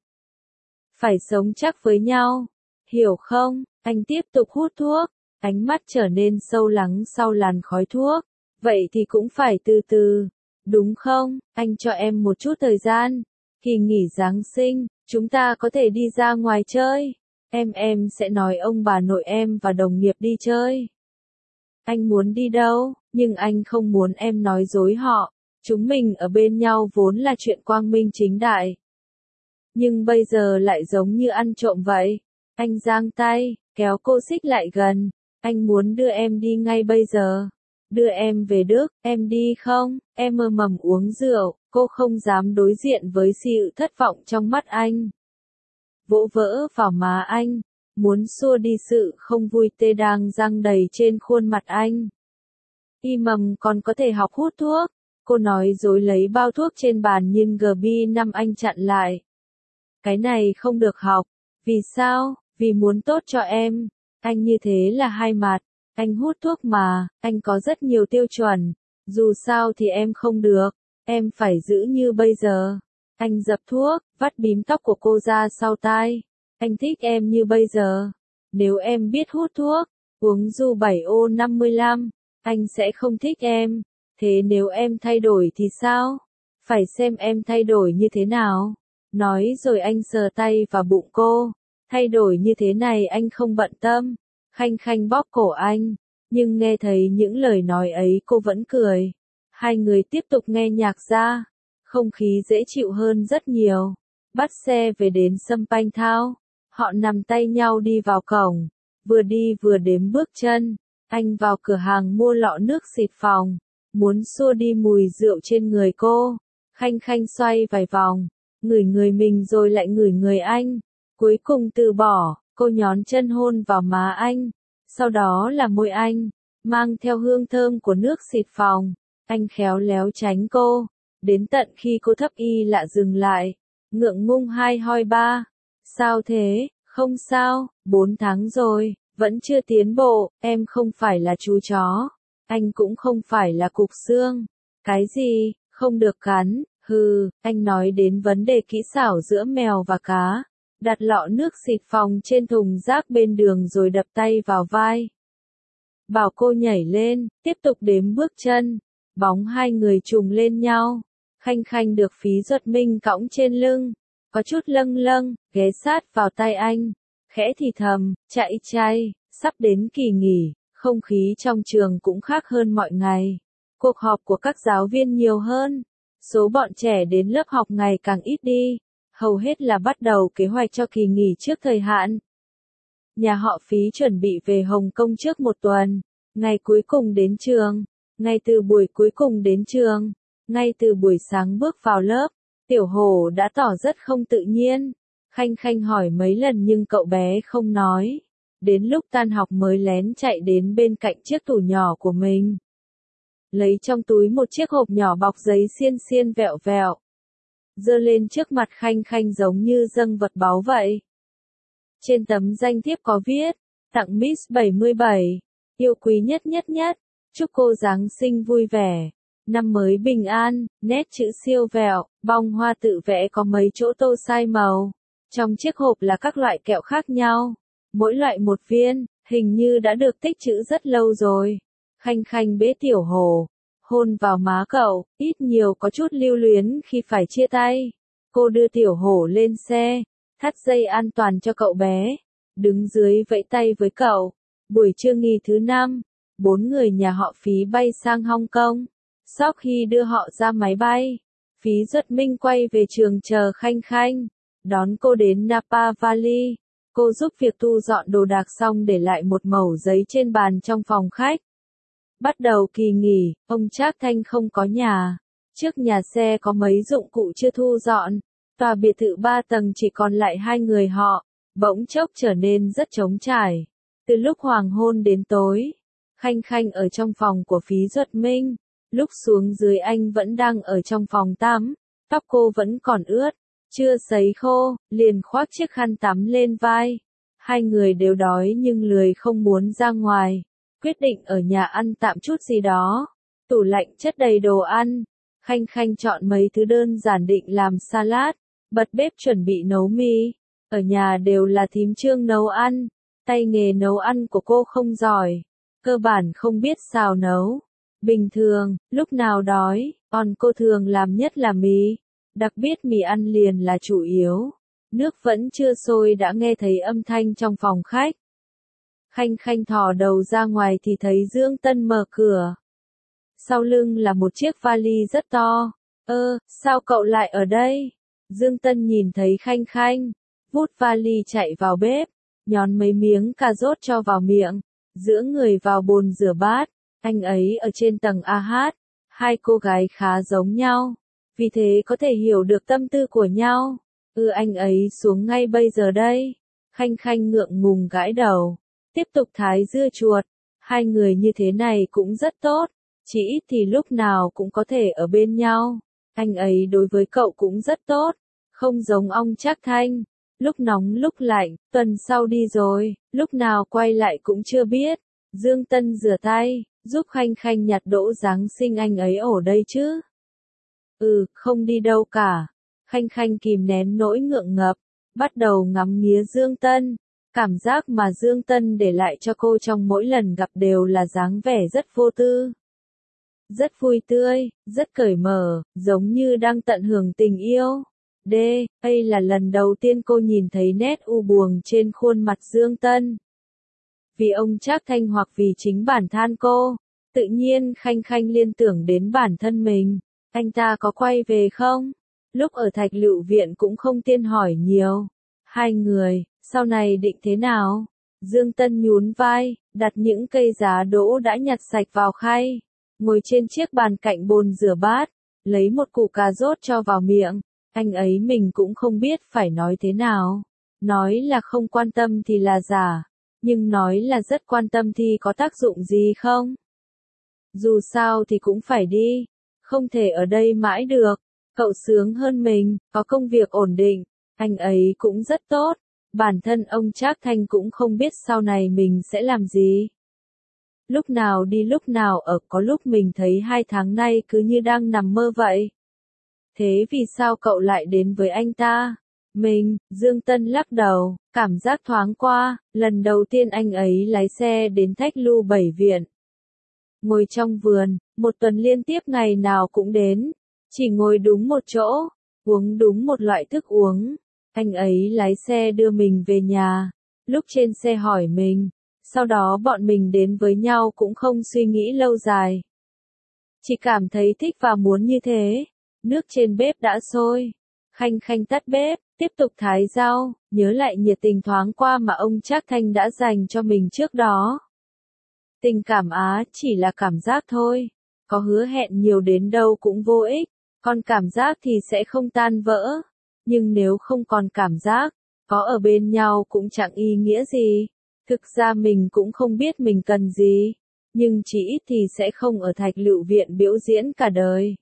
Phải sống chắc với nhau. Hiểu không? Anh tiếp tục hút thuốc. Ánh mắt trở nên sâu lắng sau làn khói thuốc. Vậy thì cũng phải từ từ. Đúng không? Anh cho em một chút thời gian. Kỳ nghỉ Giáng sinh, chúng ta có thể đi ra ngoài chơi. Em em sẽ nói ông bà nội em và đồng nghiệp đi chơi. Anh muốn đi đâu, nhưng anh không muốn em nói dối họ. Chúng mình ở bên nhau vốn là chuyện quang minh chính đại. Nhưng bây giờ lại giống như ăn trộm vậy. Anh giang tay, kéo cô xích lại gần. Anh muốn đưa em đi ngay bây giờ. Đưa em về Đức, em đi không? Em mơ mầm uống rượu, cô không dám đối diện với sự thất vọng trong mắt anh. Vỗ vỡ vào má anh, muốn xua đi sự không vui tê đang giăng đầy trên khuôn mặt anh. Y mầm còn có thể học hút thuốc. Cô nói dối lấy bao thuốc trên bàn nhưng G B năm anh chặn lại. Cái này không được học. Vì sao? Vì muốn tốt cho em. Anh như thế là hai mặt. Anh hút thuốc mà, anh có rất nhiều tiêu chuẩn. Dù sao thì em không được. Em phải giữ như bây giờ. Anh dập thuốc, vắt bím tóc của cô ra sau tai. Anh thích em như bây giờ. Nếu em biết hút thuốc, uống du bảy ô năm mươi lăm, anh sẽ không thích em. Thế nếu em thay đổi thì sao? Phải xem em thay đổi như thế nào. Nói rồi anh sờ tay vào bụng cô. Thay đổi như thế này anh không bận tâm. Khanh Khanh bóp cổ anh. Nhưng nghe thấy những lời nói ấy cô vẫn cười. Hai người tiếp tục nghe nhạc ra. Không khí dễ chịu hơn rất nhiều. Bắt xe về đến Sâm Panh Thao. Họ nắm tay nhau đi vào cổng. Vừa đi vừa đếm bước chân. Anh vào cửa hàng mua lọ nước xịt phòng. Muốn xua đi mùi rượu trên người cô. Khanh Khanh xoay vài vòng. Ngửi người mình rồi lại ngửi người anh. Cuối cùng từ bỏ, cô nhón chân hôn vào má anh. Sau đó là môi anh. Mang theo hương thơm của nước xịt phòng. Anh khéo léo tránh cô. Đến tận khi cô thấp y lạ dừng lại. Ngượng ngùng hai hoi ba. Sao thế? Không sao, bốn tháng rồi, vẫn chưa tiến bộ, em không phải là chú chó. Anh cũng không phải là cục xương. Cái gì, không được cắn, hừ, anh nói đến vấn đề kỹ xảo giữa mèo và cá. Đặt lọ nước xịt phòng trên thùng rác bên đường rồi đập tay vào vai. Bảo cô nhảy lên, tiếp tục đếm bước chân. Bóng hai người trùng lên nhau. Khanh Khanh được Phí Duật Minh cõng trên lưng. Có chút lâng lâng, ghé sát vào tay anh. Khẽ thì thầm, chạy chay, sắp đến kỳ nghỉ, không khí trong trường cũng khác hơn mọi ngày. Cuộc họp của các giáo viên nhiều hơn. Số bọn trẻ đến lớp học ngày càng ít đi. Hầu hết là bắt đầu kế hoạch cho kỳ nghỉ trước thời hạn. nhà họ Phí chuẩn bị về Hồng Kông trước một tuần. Ngày cuối cùng đến trường. Ngay từ buổi cuối cùng đến trường. Ngay từ buổi sáng bước vào lớp, Tiểu Hổ đã tỏ rất không tự nhiên. Khanh Khanh hỏi mấy lần nhưng cậu bé không nói. Đến lúc tan học mới lén chạy đến bên cạnh chiếc tủ nhỏ của mình. Lấy trong túi một chiếc hộp nhỏ bọc giấy xiên xiên vẹo vẹo. Giơ lên trước mặt Khanh Khanh giống như dâng vật báu vậy. Trên tấm danh thiếp có viết, tặng Miss bảy mươi bảy, yêu quý nhất nhất nhất, chúc cô Giáng sinh vui vẻ, năm mới bình an, nét chữ siêu vẹo, bông hoa tự vẽ có mấy chỗ tô sai màu. Trong chiếc hộp là các loại kẹo khác nhau, mỗi loại một viên, hình như đã được tích trữ rất lâu rồi. Khanh Khanh bế Tiểu Hổ, hôn vào má cậu, ít nhiều có chút lưu luyến khi phải chia tay. Cô đưa Tiểu Hổ lên xe, thắt dây an toàn cho cậu bé, đứng dưới vẫy tay với cậu. Buổi trưa nghỉ thứ năm, bốn người nhà họ Phí bay sang Hong Kong. Sau khi đưa họ ra máy bay, Phí Duật Minh quay về trường chờ Khanh Khanh, đón cô đến Napa Valley. Cô giúp việc thu dọn đồ đạc xong để lại một mẩu giấy trên bàn trong phòng khách. Bắt đầu kỳ nghỉ, ông Trác Thanh không có nhà. Trước nhà xe có mấy dụng cụ chưa thu dọn. Tòa biệt thự ba tầng chỉ còn lại hai người họ, bỗng chốc trở nên rất trống trải. Từ lúc hoàng hôn đến tối, Khanh Khanh ở trong phòng của Phí Duật Minh. Lúc xuống dưới anh vẫn đang ở trong phòng tắm, tóc cô vẫn còn ướt, chưa sấy khô, liền khoác chiếc khăn tắm lên vai. Hai người đều đói nhưng lười không muốn ra ngoài, quyết định ở nhà ăn tạm chút gì đó. Tủ lạnh chất đầy đồ ăn, Khanh Khanh chọn mấy thứ đơn giản định làm salad, bật bếp chuẩn bị nấu mì. Ở nhà đều là thím Trương nấu ăn, tay nghề nấu ăn của cô không giỏi, cơ bản không biết xào nấu. Bình thường, lúc nào đói, còn cô thường làm nhất là mì, đặc biệt mì ăn liền là chủ yếu. Nước vẫn chưa sôi đã nghe thấy âm thanh trong phòng khách. Khanh Khanh thò đầu ra ngoài thì thấy Dương Tân mở cửa. Sau lưng là một chiếc vali rất to. Ơ, sao cậu lại ở đây? Dương Tân nhìn thấy Khanh Khanh, vút vali chạy vào bếp, nhón mấy miếng cà rốt cho vào miệng, giữa người vào bồn rửa bát. Anh ấy ở trên tầng A hát, hai cô gái khá giống nhau, vì thế có thể hiểu được tâm tư của nhau. Ừ, anh ấy xuống ngay bây giờ đây. Khanh Khanh ngượng ngùng gãi đầu, tiếp tục thái dưa chuột. Hai người như thế này cũng rất tốt, chỉ ít thì lúc nào cũng có thể ở bên nhau. Anh ấy đối với cậu cũng rất tốt, không giống ông Trác Thanh, lúc nóng lúc lạnh, tuần sau đi rồi, lúc nào quay lại cũng chưa biết. Dương Tân rửa tay, giúp Khanh Khanh nhặt đỗ Giáng sinh anh ấy ở đây chứ. Ừ, không đi đâu cả. Khanh Khanh kìm nén nỗi ngượng ngập, bắt đầu ngắm nghía Dương Tân. Cảm giác mà Dương Tân để lại cho cô trong mỗi lần gặp đều là dáng vẻ rất vô tư, rất vui tươi, rất cởi mở, giống như đang tận hưởng tình yêu. D, đây là lần đầu tiên cô nhìn thấy nét u buồn trên khuôn mặt Dương Tân. Vì ông Trác Thanh hoặc vì chính bản thân cô, tự nhiên Khanh Khanh liên tưởng đến bản thân mình. Anh ta có quay về không? Lúc ở Thạch Lựu Viện cũng không tiên hỏi nhiều. Hai người, sau này định thế nào? Dương Tân nhún vai, đặt những cây giá đỗ đã nhặt sạch vào khay, ngồi trên chiếc bàn cạnh bồn rửa bát, lấy một củ cà rốt cho vào miệng. Anh ấy mình cũng không biết phải nói thế nào. Nói là không quan tâm thì là giả, nhưng nói là rất quan tâm thì có tác dụng gì không? Dù sao thì cũng phải đi, không thể ở đây mãi được. Cậu sướng hơn mình, có công việc ổn định, anh ấy cũng rất tốt. Bản thân ông Trác Thanh cũng không biết sau này mình sẽ làm gì. Lúc nào đi lúc nào ở, có lúc mình thấy hai tháng nay cứ như đang nằm mơ vậy. Thế vì sao cậu lại đến với anh ta? Mình, Dương Tân lắc đầu, cảm giác thoáng qua, lần đầu tiên anh ấy lái xe đến Thách Lưu Bảy Viện. Ngồi trong vườn, một tuần liên tiếp ngày nào cũng đến, chỉ ngồi đúng một chỗ, uống đúng một loại thức uống. Anh ấy lái xe đưa mình về nhà, lúc trên xe hỏi mình, sau đó bọn mình đến với nhau cũng không suy nghĩ lâu dài. Chỉ cảm thấy thích và muốn như thế. Nước trên bếp đã sôi, Khanh Khanh tắt bếp, Tiếp tục thái rau, nhớ lại nhiệt tình thoáng qua mà ông Trác Thanh đã dành cho mình trước đó. Tình cảm á, chỉ là cảm giác thôi. Có hứa hẹn nhiều đến đâu cũng vô ích. Còn cảm giác thì sẽ không tan vỡ. Nhưng nếu không còn cảm giác, có ở bên nhau cũng chẳng ý nghĩa gì. Thực ra mình cũng không biết mình cần gì. Nhưng chỉ ít thì sẽ không ở Thạch Lựu Viện biểu diễn cả đời.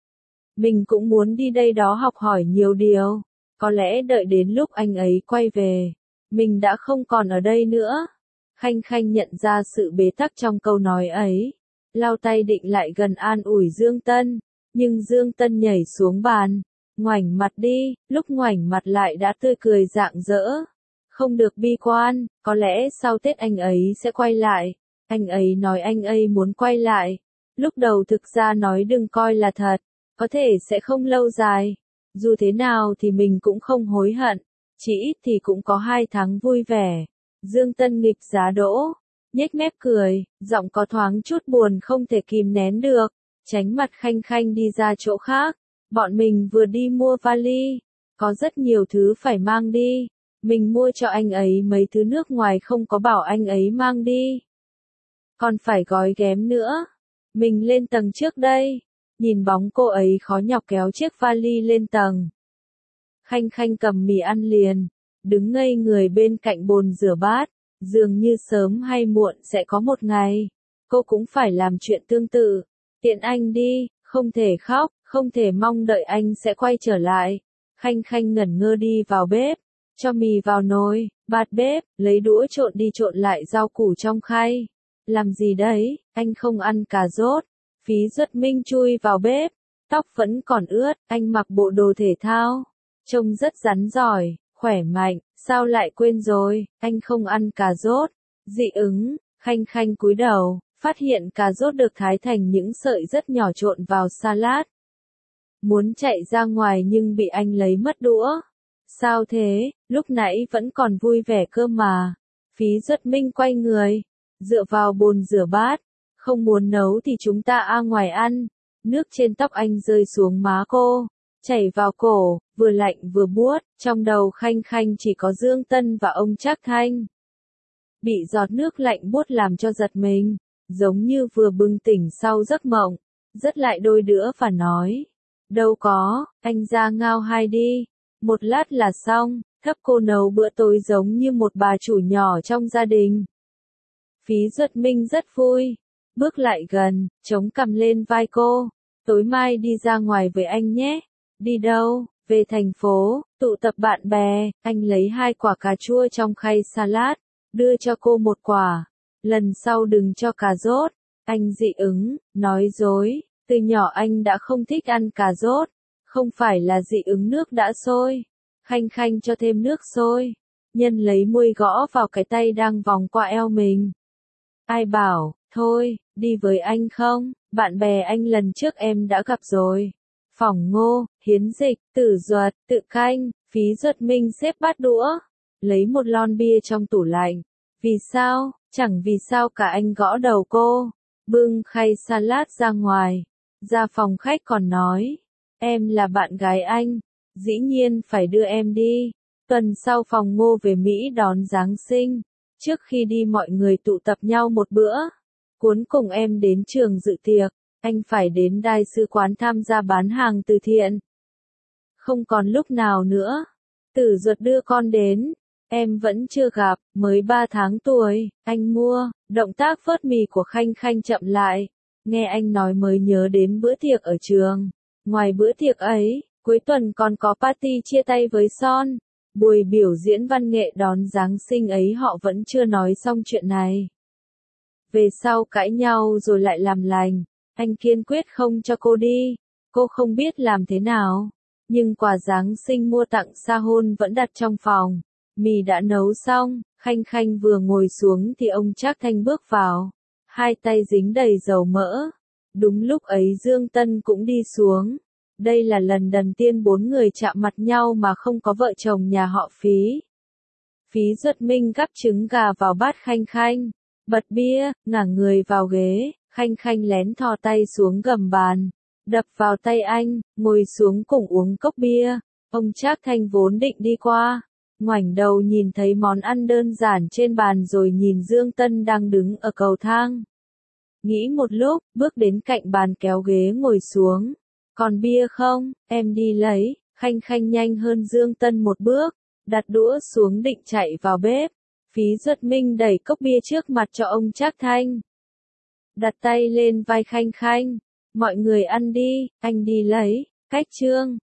Mình cũng muốn đi đây đó học hỏi nhiều điều. Có lẽ đợi đến lúc anh ấy quay về, mình đã không còn ở đây nữa. Khanh Khanh nhận ra sự bế tắc trong câu nói ấy. Lau tay định lại gần an ủi Dương Tân. Nhưng Dương Tân nhảy xuống bàn. Ngoảnh mặt đi, lúc ngoảnh mặt lại đã tươi cười rạng rỡ. Không được bi quan, có lẽ sau Tết anh ấy sẽ quay lại. Anh ấy nói anh ấy muốn quay lại. Lúc đầu thực ra nói đừng coi là thật. Có thể sẽ không lâu dài. Dù thế nào thì mình cũng không hối hận. Chỉ ít thì cũng có hai tháng vui vẻ. Dương Tân nghịch giá đỗ. Nhếch mép cười, giọng có thoáng chút buồn không thể kìm nén được. Tránh mặt Khanh Khanh đi ra chỗ khác. Bọn mình vừa đi mua vali. Có rất nhiều thứ phải mang đi. Mình mua cho anh ấy mấy thứ nước ngoài không có bảo anh ấy mang đi. Còn phải gói ghém nữa. Mình lên tầng trước đây. Nhìn bóng cô ấy khó nhọc kéo chiếc vali lên tầng. Khanh Khanh cầm mì ăn liền. Đứng ngây người bên cạnh bồn rửa bát. Dường như sớm hay muộn sẽ có một ngày. Cô cũng phải làm chuyện tương tự. Tiện anh đi, không thể khóc, không thể mong đợi anh sẽ quay trở lại. Khanh Khanh ngẩn ngơ đi vào bếp. Cho mì vào nồi, bạt bếp, lấy đũa trộn đi trộn lại rau củ trong khay. Làm gì đấy, anh không ăn cà rốt. Phí Duất Minh chui vào bếp. Tóc vẫn còn ướt, anh mặc bộ đồ thể thao. Trông rất rắn giỏi, khỏe mạnh, sao lại quên rồi, anh không ăn cà rốt. Dị ứng, Khanh Khanh cúi đầu, phát hiện cà rốt được thái thành những sợi rất nhỏ trộn vào salad. Muốn chạy ra ngoài nhưng bị anh lấy mất đũa. Sao thế, lúc nãy vẫn còn vui vẻ cơ mà. Phí Duất Minh quay người, dựa vào bồn rửa bát. Không muốn nấu thì chúng ta ra ngoài ăn. Nước trên tóc anh rơi xuống má cô, chảy vào cổ, vừa lạnh vừa buốt. Trong đầu Khanh Khanh chỉ có Dương Tân và ông Trác Thanh. Bị giọt nước lạnh buốt làm cho giật mình, giống như vừa bừng tỉnh sau giấc mộng. Rất lại đôi đũa và nói, đâu có, anh ra ngao hai đi. Một lát là xong, thấp cô nấu bữa tối giống như một bà chủ nhỏ trong gia đình. Phí Duất Minh rất vui. Bước lại gần, chống cằm lên vai cô. Tối mai đi ra ngoài với anh nhé. Đi đâu? Về thành phố, tụ tập bạn bè. Anh lấy hai quả cà chua trong khay salad, đưa cho cô một quả. Lần sau đừng cho cà rốt. Anh dị ứng, nói dối. Từ nhỏ anh đã không thích ăn cà rốt. Không phải là dị ứng nước đã sôi. Khanh Khanh cho thêm nước sôi. Nhân lấy muôi gõ vào cái tay đang vòng qua eo mình. Ai bảo, thôi, đi với anh không? Bạn bè anh lần trước em đã gặp rồi. Phỏng Ngô, Hiến Dịch, Tử Duật, Tự Khanh. Phí Duất Minh xếp bát đũa. Lấy một lon bia trong tủ lạnh. Vì sao? Chẳng vì sao cả, anh gõ đầu cô. Bưng khay salad ra ngoài. Ra phòng khách còn nói. Em là bạn gái anh. Dĩ nhiên phải đưa em đi. Tuần sau Phòng Ngô về Mỹ đón Giáng sinh. Trước khi đi mọi người tụ tập nhau một bữa. Cuốn cùng em đến trường dự tiệc. Anh phải đến đại sứ quán tham gia bán hàng từ thiện. Không còn lúc nào nữa. Tử Duật đưa con đến. Em vẫn chưa gặp, mới ba tháng tuổi. Anh mua. Động tác vớt mì của Khanh Khanh chậm lại. Nghe anh nói mới nhớ đến bữa tiệc ở trường. Ngoài bữa tiệc ấy, cuối tuần còn có party chia tay với Son. Buổi biểu diễn văn nghệ đón Giáng sinh ấy họ vẫn chưa nói xong chuyện này. Về sau cãi nhau rồi lại làm lành. Anh kiên quyết không cho cô đi. Cô không biết làm thế nào. Nhưng quà Giáng sinh mua tặng sa hôn vẫn đặt trong phòng. Mì đã nấu xong. Khanh Khanh vừa ngồi xuống thì ông Trác Thanh bước vào. Hai tay dính đầy dầu mỡ. Đúng lúc ấy Dương Tân cũng đi xuống. Đây là lần đầu tiên bốn người chạm mặt nhau mà không có vợ chồng nhà họ Phí. Phí Duất Minh gắp trứng gà vào bát Khanh Khanh. Bật bia, ngả người vào ghế. Khanh Khanh lén thò tay xuống gầm bàn. Đập vào tay anh, ngồi xuống cùng uống cốc bia. Ông Trác Thanh vốn định đi qua, ngoảnh đầu nhìn thấy món ăn đơn giản trên bàn rồi nhìn Dương Tân đang đứng ở cầu thang. Nghĩ một lúc, bước đến cạnh bàn kéo ghế ngồi xuống. Còn bia không, em đi lấy. Khanh Khanh nhanh hơn Dương Tân một bước, đặt đũa xuống định chạy vào bếp. Phí Duật Minh đẩy cốc bia trước mặt cho ông Trác Thanh. Đặt tay lên vai Khanh Khanh. Mọi người ăn đi, anh đi lấy. Cách chương